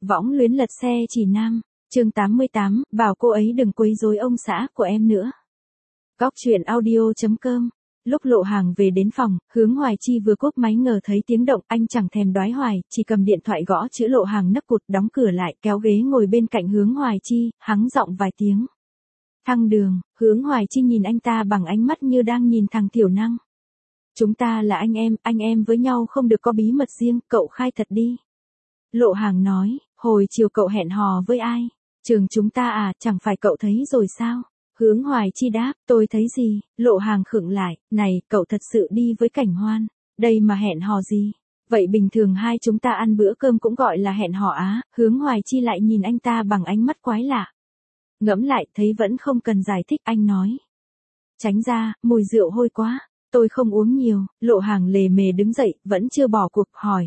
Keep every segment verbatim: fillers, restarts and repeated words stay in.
Võng luyến lật xe chỉ nam, chương tám mươi tám, bảo cô ấy đừng quấy rối ông xã của em nữa. Góc truyện audio.com. Lúc Lộ Hàng về đến phòng, Hướng Hoài Chi vừa cúp máy ngờ thấy tiếng động, anh chẳng thèm đoái hoài, chỉ cầm điện thoại gõ chữ Lộ Hàng nấc cụt, đóng cửa lại, kéo ghế ngồi bên cạnh Hướng Hoài Chi, hắng giọng vài tiếng. Thăng Đường. Hướng Hoài Chi nhìn anh ta bằng ánh mắt như đang nhìn thằng thiểu năng. Chúng ta là anh em, anh em với nhau không được có bí mật riêng, cậu khai thật đi. Lộ Hàng nói, hồi chiều cậu hẹn hò với ai? Trường chúng ta à, chẳng phải cậu thấy rồi sao? Hướng Hoài Chi đáp, tôi thấy gì? Lộ Hàng khựng lại, này, cậu thật sự đi với Cảnh Hoan, đây mà hẹn hò gì? Vậy bình thường hai chúng ta ăn bữa cơm cũng gọi là hẹn hò á? Hướng Hoài Chi lại nhìn anh ta bằng ánh mắt quái lạ. Ngẫm lại, thấy vẫn không cần giải thích, anh nói. Tránh ra, mùi rượu hôi quá, tôi không uống nhiều. Lộ Hàng lề mề đứng dậy, vẫn chưa bỏ cuộc, hỏi.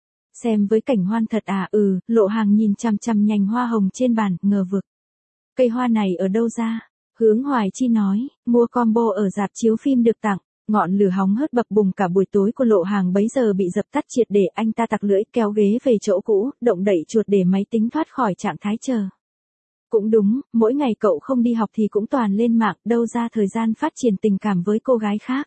Xem với Cảnh Hoan thật à? Ừ. Lộ Hàng nhìn chằm chằm nhành hoa hồng trên bàn, ngờ vực. Cây hoa này ở đâu ra? Hướng Hoài Chi nói, mua combo ở rạp chiếu phim được tặng. Ngọn lửa hóng hớt bập bùng cả buổi tối của Lộ Hàng bấy giờ bị dập tắt triệt để, anh ta tặc lưỡi kéo ghế về chỗ cũ, động đẩy chuột để máy tính thoát khỏi trạng thái chờ. Cũng đúng, mỗi ngày cậu không đi học thì cũng toàn lên mạng, đâu ra thời gian phát triển tình cảm với cô gái khác.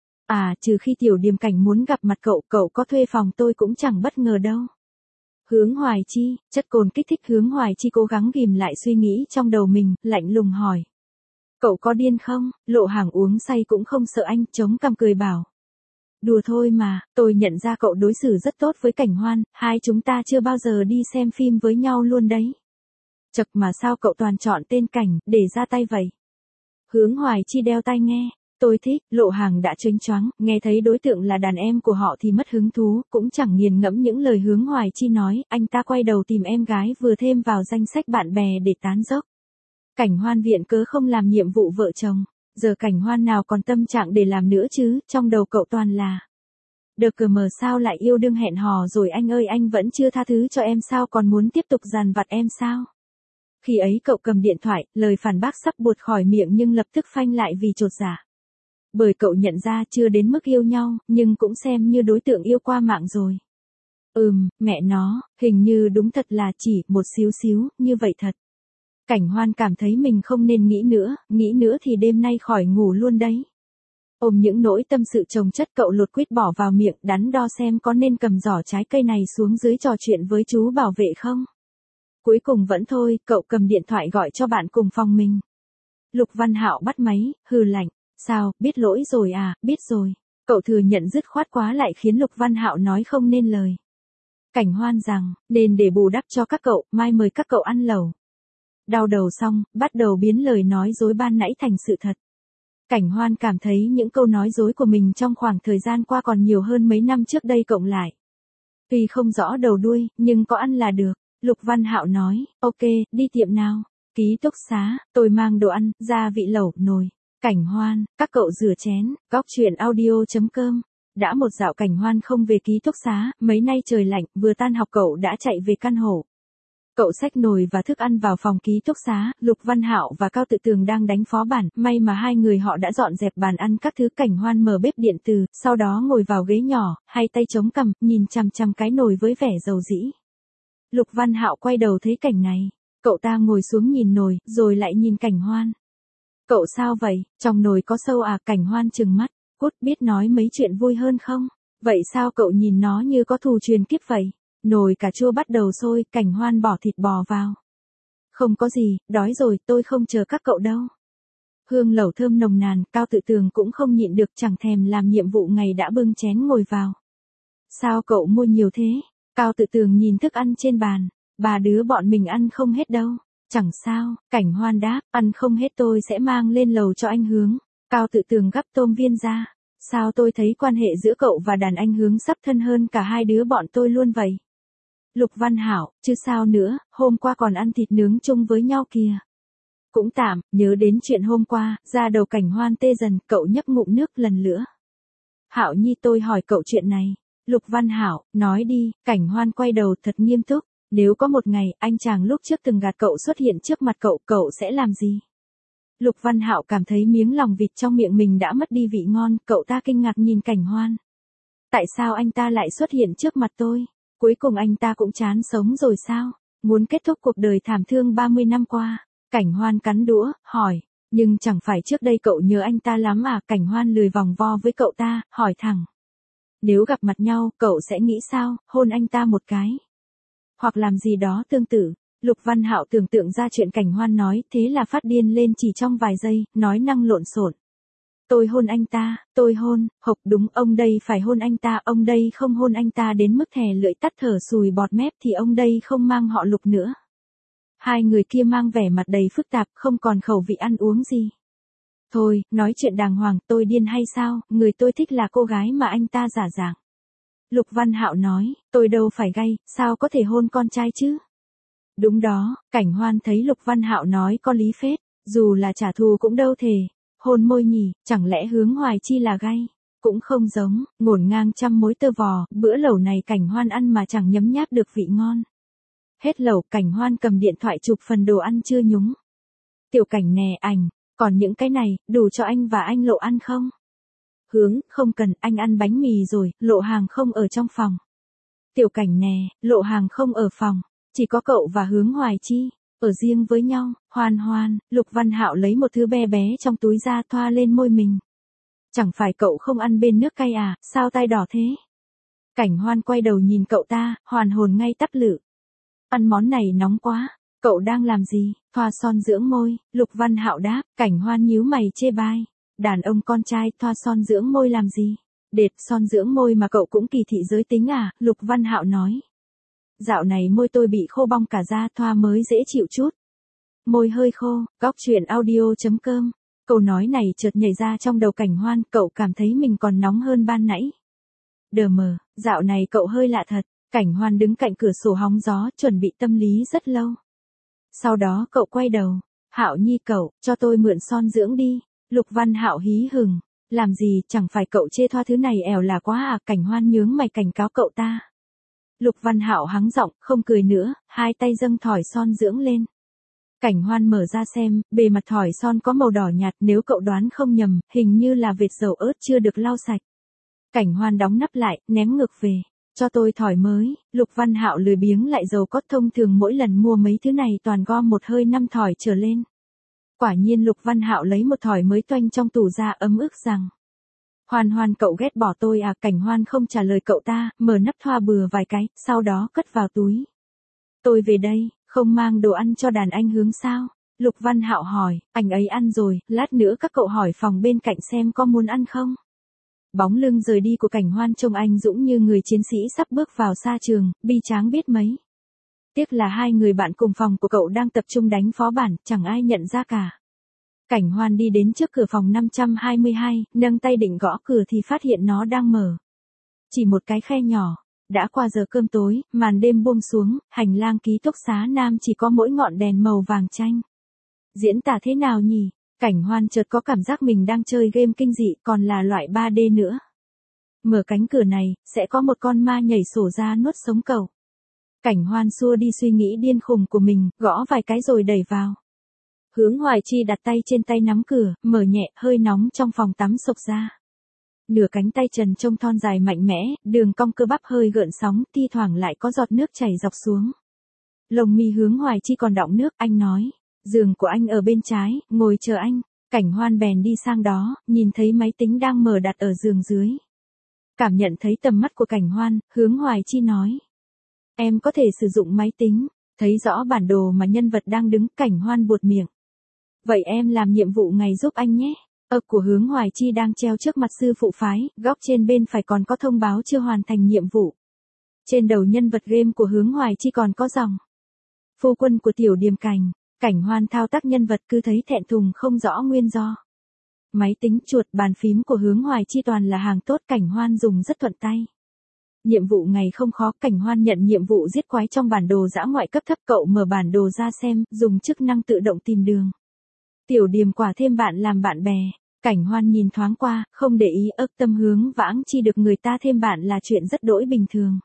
À, trừ khi Tiểu Điềm Cảnh muốn gặp mặt cậu, cậu có thuê phòng tôi cũng chẳng bất ngờ đâu. Hướng Hoài Chi, chất cồn kích thích Hướng Hoài Chi cố gắng ghìm lại suy nghĩ trong đầu mình, lạnh lùng hỏi. Cậu có điên không? Lộ Hàng uống say cũng không sợ anh, chống cằm cười bảo. Đùa thôi mà, tôi nhận ra cậu đối xử rất tốt với Cảnh Hoan, hai chúng ta chưa bao giờ đi xem phim với nhau luôn đấy. Chật mà sao cậu toàn chọn tên Cảnh, để ra tay vậy? Hướng Hoài Chi đeo tai nghe. Tôi thích. Lộ Hàng đã chênh choáng, nghe thấy đối tượng là đàn em của họ thì mất hứng thú, cũng chẳng nghiền ngẫm những lời Hướng Hoài Chi nói, anh ta quay đầu tìm em gái vừa thêm vào danh sách bạn bè để tán dốc. Cảnh Hoan viện cớ không làm nhiệm vụ vợ chồng, giờ Cảnh Hoan nào còn tâm trạng để làm nữa chứ, trong đầu cậu toàn là. Được cờ mờ sao lại yêu đương hẹn hò rồi anh ơi, anh vẫn chưa tha thứ cho em sao, còn muốn tiếp tục dằn vặt em sao? Khi ấy cậu cầm điện thoại, lời phản bác sắp buột khỏi miệng nhưng lập tức phanh lại vì chột dạ. Bởi cậu nhận ra chưa đến mức yêu nhau, nhưng cũng xem như đối tượng yêu qua mạng rồi. Ừm, mẹ nó, hình như đúng thật là chỉ một xíu xíu, như vậy thật. Cảnh Hoan cảm thấy mình không nên nghĩ nữa, nghĩ nữa thì đêm nay khỏi ngủ luôn đấy. Ôm những nỗi tâm sự chồng chất cậu lột quýt bỏ vào miệng, đắn đo xem có nên cầm giỏ trái cây này xuống dưới trò chuyện với chú bảo vệ không. Cuối cùng vẫn thôi, cậu cầm điện thoại gọi cho bạn cùng phòng mình. Lục Văn Hạo bắt máy, hừ lạnh. Sao, biết lỗi rồi à? Biết rồi. Cậu thừa nhận dứt khoát quá lại khiến Lục Văn Hạo nói không nên lời. Cảnh Hoan rằng, nên để bù đắp cho các cậu, mai mời các cậu ăn lẩu. Đau đầu xong, bắt đầu biến lời nói dối ban nãy thành sự thật. Cảnh Hoan cảm thấy những câu nói dối của mình trong khoảng thời gian qua còn nhiều hơn mấy năm trước đây cộng lại. Tuy không rõ đầu đuôi, nhưng có ăn là được. Lục Văn Hạo nói, ok, đi tiệm nào? Ký túc xá, tôi mang đồ ăn, gia vị lẩu, nồi. Cảnh Hoan, các cậu rửa chén. Góc truyện audio.com. Đã một dạo Cảnh Hoan không về ký túc xá, mấy nay trời lạnh, vừa tan học cậu đã chạy về căn hộ. Cậu xách nồi và thức ăn vào phòng ký túc xá, Lục Văn Hạo và Cao Tự Tường đang đánh phó bản, may mà hai người họ đã dọn dẹp bàn ăn các thứ. Cảnh Hoan mở bếp điện từ, sau đó ngồi vào ghế nhỏ, hai tay chống cằm, nhìn chằm chằm cái nồi với vẻ dầu dĩ. Lục Văn Hạo quay đầu thấy cảnh này, cậu ta ngồi xuống nhìn nồi, rồi lại nhìn Cảnh Hoan. Cậu sao vậy, trong nồi có sâu à? Cảnh Hoan trừng mắt, cút, biết nói mấy chuyện vui hơn không? Vậy sao cậu nhìn nó như có thù truyền kiếp vậy? Nồi cà chua bắt đầu sôi, Cảnh Hoan bỏ thịt bò vào. Không có gì, đói rồi, tôi không chờ các cậu đâu. Hương lẩu thơm nồng nàn, Cao Tự Tường cũng không nhịn được, chẳng thèm làm nhiệm vụ ngày đã bưng chén ngồi vào. Sao cậu mua nhiều thế? Cao Tự Tường nhìn thức ăn trên bàn, ba đứa bọn mình ăn không hết đâu. Chẳng sao, Cảnh Hoan đáp, ăn không hết tôi sẽ mang lên lầu cho anh Hướng. Cao Tự Tường gắp tôm viên ra. Sao tôi thấy quan hệ giữa cậu và đàn anh Hướng sắp thân hơn cả hai đứa bọn tôi luôn vậy? Lục Văn Hạo, chứ sao nữa, hôm qua còn ăn thịt nướng chung với nhau kìa. Cũng tạm, nhớ đến chuyện hôm qua, da đầu Cảnh Hoan tê dần, cậu nhấp ngụm nước lần nữa. Hạo Nhi, tôi hỏi cậu chuyện này. Lục Văn Hạo, nói đi. Cảnh Hoan quay đầu thật nghiêm túc. Nếu có một ngày, anh chàng lúc trước từng gạt cậu xuất hiện trước mặt cậu, cậu sẽ làm gì? Lục Văn Hạo cảm thấy miếng lòng vịt trong miệng mình đã mất đi vị ngon, cậu ta kinh ngạc nhìn Cảnh Hoan. Tại sao anh ta lại xuất hiện trước mặt tôi? Cuối cùng anh ta cũng chán sống rồi sao? Muốn kết thúc cuộc đời thảm thương ba mươi năm qua, Cảnh Hoan cắn đũa, hỏi. Nhưng chẳng phải trước đây cậu nhớ anh ta lắm à? Cảnh Hoan lười vòng vo với cậu ta, hỏi thẳng. Nếu gặp mặt nhau, cậu sẽ nghĩ sao, hôn anh ta một cái? Hoặc làm gì đó tương tự. Lục Văn Hạo tưởng tượng ra chuyện Cảnh Hoan nói, thế là phát điên lên chỉ trong vài giây, nói năng lộn xộn. Tôi hôn anh ta, tôi hôn, hộc đúng, ông đây phải hôn anh ta, ông đây không hôn anh ta đến mức thè lưỡi tắt thở sùi bọt mép thì ông đây không mang họ Lục nữa. Hai người kia mang vẻ mặt đầy phức tạp, không còn khẩu vị ăn uống gì. Thôi, nói chuyện đàng hoàng, tôi điên hay sao, người tôi thích là cô gái mà anh ta giả dạng. Lục Văn Hạo nói, tôi đâu phải gay, sao có thể hôn con trai chứ? Đúng đó, Cảnh Hoan thấy Lục Văn Hạo nói có lý phết, dù là trả thù cũng đâu thể. Hôn môi nhỉ, chẳng lẽ Hướng Hoài Chi là gay? Cũng không giống, ngổn ngang trăm mối tơ vò, bữa lẩu này Cảnh Hoan ăn mà chẳng nhấm nháp được vị ngon. Hết lẩu, Cảnh Hoan cầm điện thoại chụp phần đồ ăn chưa nhúng. Tiểu Cảnh nè ảnh, còn những cái này, đủ cho anh và anh Lộ ăn không? Hướng, không cần, anh ăn bánh mì rồi, Lộ Hàng không ở trong phòng. Tiểu Cảnh nè, Lộ Hàng không ở phòng, chỉ có cậu và Hướng Hoài Chi, ở riêng với nhau. Hoan Hoan, Lục Văn Hạo lấy một thứ bé bé trong túi ra thoa lên môi mình. Chẳng phải cậu không ăn bên nước cay à, sao tai đỏ thế? Cảnh Hoan quay đầu nhìn cậu ta, hoàn hồn ngay tắp lự. Ăn món này nóng quá, cậu đang làm gì? Thoa son dưỡng môi, Lục Văn Hạo đáp. Cảnh Hoan nhíu mày chê bai. Đàn ông con trai thoa son dưỡng môi làm gì? Đệt, son dưỡng môi mà cậu cũng kỳ thị giới tính à? Lục Văn Hạo nói. Dạo này môi tôi bị khô bong cả da, thoa mới dễ chịu chút. Môi hơi khô, góc chuyện audio chấm com. Câu nói này chợt nhảy ra trong đầu Cảnh Hoan, cậu cảm thấy mình còn nóng hơn ban nãy. Đờ mờ, dạo này cậu hơi lạ thật. Cảnh Hoan đứng cạnh cửa sổ hóng gió, chuẩn bị tâm lý rất lâu. Sau đó cậu quay đầu. Hạo Nhi cậu, cho tôi mượn son dưỡng đi. Lục Văn Hạo hí hửng. Làm gì, chẳng phải cậu chê thoa thứ này ẻo là quá à? Cảnh Hoan nhướng mày cảnh cáo cậu ta. Lục Văn Hạo hắng giọng, không cười nữa, hai tay dâng thỏi son dưỡng lên. Cảnh Hoan mở ra xem, bề mặt thỏi son có màu đỏ nhạt, nếu cậu đoán không nhầm, hình như là vệt dầu ớt chưa được lau sạch. Cảnh Hoan đóng nắp lại, ném ngược về. Cho tôi thỏi mới. Lục Văn Hạo lười biếng lại dầu cót, thông thường mỗi lần mua mấy thứ này toàn gom một hơi năm thỏi trở lên. Quả nhiên Lục Văn Hạo lấy một thỏi mới toanh trong tủ ra, ấm ức rằng. Hoan Hoan cậu ghét bỏ tôi à? Cảnh Hoan không trả lời cậu ta, mở nắp thoa bừa vài cái, sau đó cất vào túi. Tôi về đây, không mang đồ ăn cho đàn anh Hướng sao? Lục Văn Hạo hỏi, anh ấy ăn rồi, lát nữa các cậu hỏi phòng bên cạnh xem có muốn ăn không? Bóng lưng rời đi của Cảnh Hoan trông anh dũng như người chiến sĩ sắp bước vào sa trường, bi tráng biết mấy. Tiếc là hai người bạn cùng phòng của cậu đang tập trung đánh phó bản, chẳng ai nhận ra cả. Cảnh Hoan đi đến trước cửa phòng năm trăm hai mươi hai, nâng tay định gõ cửa thì phát hiện nó đang mở. Chỉ một cái khe nhỏ. Đã qua giờ cơm tối, màn đêm buông xuống, hành lang ký túc xá nam chỉ có mỗi ngọn đèn màu vàng chanh. Diễn tả thế nào nhỉ? Cảnh Hoan chợt có cảm giác mình đang chơi game kinh dị, còn là loại ba D nữa. Mở cánh cửa này, sẽ có một con ma nhảy sổ ra nuốt sống cậu. Cảnh Hoan xua đi suy nghĩ điên khùng của mình, gõ vài cái rồi đẩy vào. Hướng Hoài Chi đặt tay trên tay nắm cửa, mở nhẹ, hơi nóng trong phòng tắm sộc ra. Nửa cánh tay trần trông thon dài mạnh mẽ, đường cong cơ bắp hơi gợn sóng, thi thoảng lại có giọt nước chảy dọc xuống. Lồng mi Hướng Hoài Chi còn đọng nước, anh nói. Giường của anh ở bên trái, ngồi chờ anh. Cảnh Hoan bèn đi sang đó, nhìn thấy máy tính đang mở đặt ở giường dưới. Cảm nhận thấy tầm mắt của Cảnh Hoan, Hướng Hoài Chi nói. Em có thể sử dụng máy tính, thấy rõ bản đồ mà nhân vật đang đứng. Cảnh Hoan buột miệng. Vậy em làm nhiệm vụ ngày giúp anh nhé. Ơ của Hướng Hoài Chi đang treo trước mặt sư phụ phái, góc trên bên phải còn có thông báo chưa hoàn thành nhiệm vụ. Trên đầu nhân vật game của Hướng Hoài Chi còn có dòng. Phu quân của Tiểu Điềm Cành. Cảnh Hoan thao tác nhân vật cứ thấy thẹn thùng không rõ nguyên do. Máy tính, chuột, bàn phím của Hướng Hoài Chi toàn là hàng tốt, Cảnh Hoan dùng rất thuận tay. Nhiệm vụ ngày không khó, Cảnh Hoan nhận nhiệm vụ giết quái trong bản đồ dã ngoại cấp thấp, cậu mở bản đồ ra xem, dùng chức năng tự động tìm đường. Tiểu Điềm quả thêm bạn làm bạn bè. Cảnh Hoan nhìn thoáng qua, không để ý, ức tâm Hướng Vãng Chi được người ta thêm bạn là chuyện rất đỗi bình thường.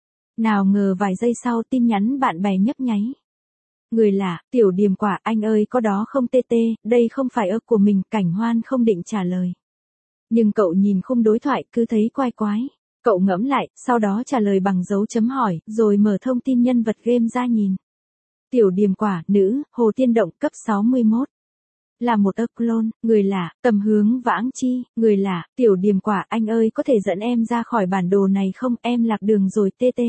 Nào ngờ vài giây sau tin nhắn bạn bè nhấp nháy. Người lạ, Tiểu Điềm quả, anh ơi có đó không tê tê, đây không phải ức của mình. Cảnh Hoan không định trả lời. Nhưng cậu nhìn khung đối thoại cứ thấy quái quái. Cậu ngẫm lại, sau đó trả lời bằng dấu chấm hỏi, rồi mở thông tin nhân vật game ra nhìn. tiểu điềm quả, nữ, Hồ Tiên Động, cấp sáu mươi mốt. Là một ơ clone, người lạ, Tầm Hướng Vãng Chi, người lạ, tiểu điềm quả, anh ơi có thể dẫn em ra khỏi bản đồ này không, em lạc đường rồi tê tê.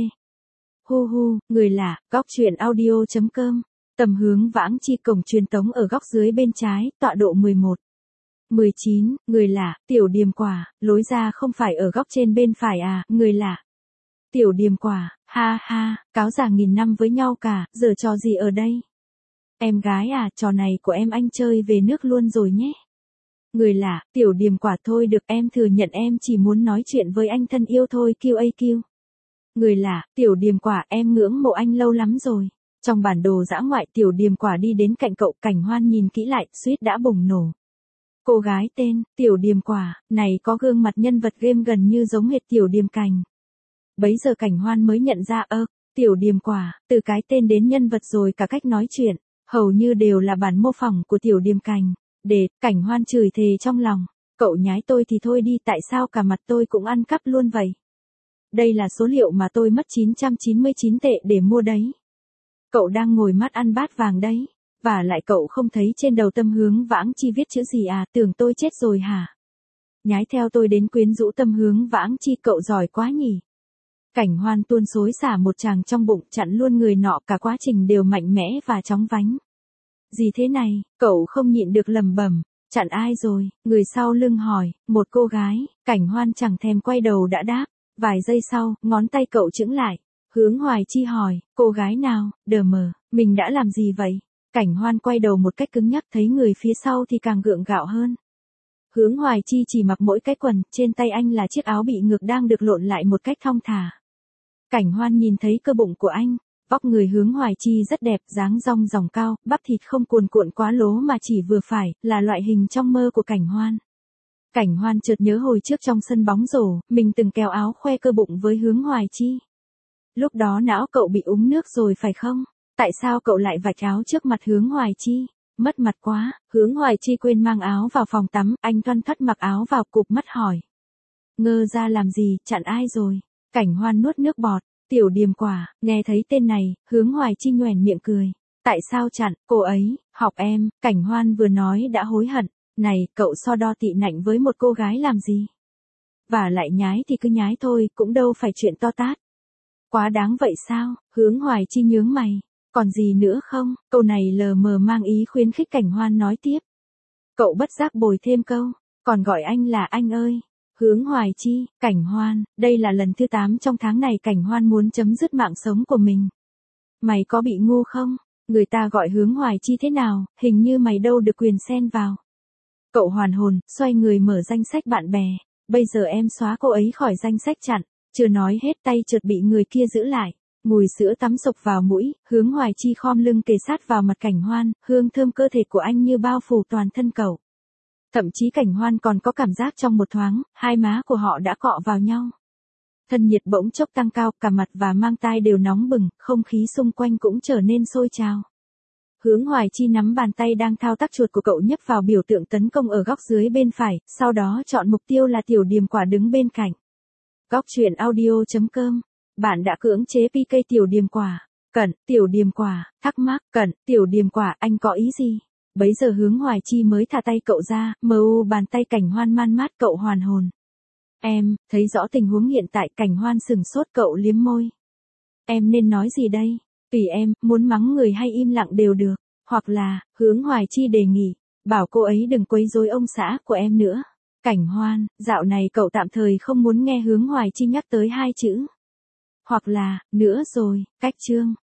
Hu hu, người lạ, góc truyện audio.com, Tầm Hướng Vãng Chi, cổng truyền tống ở góc dưới bên trái, tọa độ mười một. mười chín, người lạ, tiểu điềm quả, lối ra không phải ở góc trên bên phải à, người lạ. Tiểu điềm quả, ha ha, cáo già nghìn năm với nhau cả, giờ trò gì ở đây? Em gái à, trò này của em anh chơi về nước luôn rồi nhé. Người lạ, tiểu điềm quả thôi được em thừa nhận em chỉ muốn nói chuyện với anh thân yêu thôi kiu ây kiu. Người lạ, tiểu điềm quả em ngưỡng mộ anh lâu lắm rồi. Trong bản đồ dã ngoại tiểu điềm quả đi đến cạnh cậu, Cảnh Hoan nhìn kỹ lại, suýt đã bùng nổ. Cô gái tên, tiểu điềm quả, này có gương mặt nhân vật game gần như giống hệt tiểu điềm cành. Bấy giờ Cảnh Hoan mới nhận ra ơ, tiểu điềm quả, từ cái tên đến nhân vật rồi cả cách nói chuyện, hầu như đều là bản mô phỏng của tiểu điềm cành. Để, Cảnh Hoan chửi thề trong lòng, cậu nhái tôi thì thôi đi, tại sao cả mặt tôi cũng ăn cắp luôn vậy? Đây là số liệu mà tôi mất chín trăm chín mươi chín tệ để mua đấy. Cậu đang ngồi mắt ăn bát vàng đấy, và lại cậu không thấy trên đầu Tầm Hướng Vãng Chi viết chữ gì à, tưởng tôi chết rồi hả? Nhái theo tôi đến quyến rũ Tầm Hướng Vãng Chi, cậu giỏi quá nhỉ? Cảnh Hoan tuôn xối xả một tràng trong bụng, chặn luôn người nọ, cả quá trình đều mạnh mẽ và chóng vánh. Gì thế này, cậu không nhịn được lầm bẩm, chặn ai rồi, người sau lưng hỏi, một cô gái, Cảnh Hoan chẳng thèm quay đầu đã đáp, vài giây sau, ngón tay cậu chững lại, Hướng Hoài Chi hỏi, cô gái nào, đờ mờ, mình đã làm gì vậy? Cảnh Hoan quay đầu một cách cứng nhắc, thấy người phía sau thì càng gượng gạo hơn. Hướng Hoài Chi chỉ mặc mỗi cái quần, trên tay anh là chiếc áo bị ngược đang được lộn lại một cách thong thả. Cảnh Hoan nhìn thấy cơ bụng của anh, vóc người Hướng Hoài Chi rất đẹp, dáng rong ròng cao, bắp thịt không cuồn cuộn quá lố mà chỉ vừa phải, là loại hình trong mơ của Cảnh Hoan. Cảnh Hoan chợt nhớ hồi trước trong sân bóng rổ, mình từng kéo áo khoe cơ bụng với Hướng Hoài Chi. Lúc đó não cậu bị úng nước rồi phải không? Tại sao cậu lại vạch áo trước mặt Hướng Hoài Chi? Mất mặt quá, Hướng Hoài Chi quên mang áo vào phòng tắm, anh thoăn thoắt mặc áo vào, cụp mắt hỏi. Ngơ ra làm gì, chặn ai rồi? Cảnh Hoan nuốt nước bọt, tiểu điềm quả, nghe thấy tên này, Hướng Hoài Chi nhoẻn miệng cười. Tại sao chặn, cô ấy, học em, Cảnh Hoan vừa nói đã hối hận. Này, cậu so đo tị nạnh với một cô gái làm gì? Và lại nhái thì cứ nhái thôi, cũng đâu phải chuyện to tát. Quá đáng vậy sao? Hướng Hoài Chi nhướng mày. Còn gì nữa không? Câu này lờ mờ mang ý khuyến khích Cảnh Hoan nói tiếp. Cậu bất giác bồi thêm câu, còn gọi anh là anh ơi. Hướng Hoài Chi, Cảnh Hoan, đây là lần thứ tám trong tháng này Cảnh Hoan muốn chấm dứt mạng sống của mình. Mày có bị ngu không? Người ta gọi Hướng Hoài Chi thế nào, hình như mày đâu được quyền xen vào. Cậu hoàn hồn, xoay người mở danh sách bạn bè. Bây giờ em xóa cô ấy khỏi danh sách chặn. Chưa nói hết tay chợt bị người kia giữ lại. Mùi sữa tắm sộc vào mũi, Hướng Hoài Chi khom lưng kề sát vào mặt Cảnh Hoan, hương thơm cơ thể của anh như bao phủ toàn thân cậu. Thậm chí Cảnh Hoan còn có cảm giác trong một thoáng, hai má của họ đã cọ vào nhau. Thân nhiệt bỗng chốc tăng cao, cả mặt và mang tai đều nóng bừng, không khí xung quanh cũng trở nên sôi trào. Hướng Hoài Chi nắm bàn tay đang thao tác chuột của cậu nhấp vào biểu tượng tấn công ở góc dưới bên phải, sau đó chọn mục tiêu là tiểu điềm quả đứng bên cạnh. Góc truyện audio.com, bạn đã cưỡng chế pê ca tiểu điềm quả. Cẩn, tiểu điềm quả, thắc mắc, cẩn, tiểu điềm quả, anh có ý gì? Bấy giờ Hướng Hoài Chi mới thả tay cậu ra, mờ u bàn tay Cảnh Hoan man mát, cậu hoàn hồn. Em, thấy rõ tình huống hiện tại, Cảnh Hoan sừng sốt, cậu liếm môi. Em nên nói gì đây? Tùy em, muốn mắng người hay im lặng đều được. Hoặc là, Hướng Hoài Chi đề nghị, bảo cô ấy đừng quấy rối ông xã của em nữa. Cảnh Hoan, dạo này cậu tạm thời không muốn nghe Hướng Hoài Chi nhắc tới hai chữ. Hoặc là, nữa rồi, cách chương.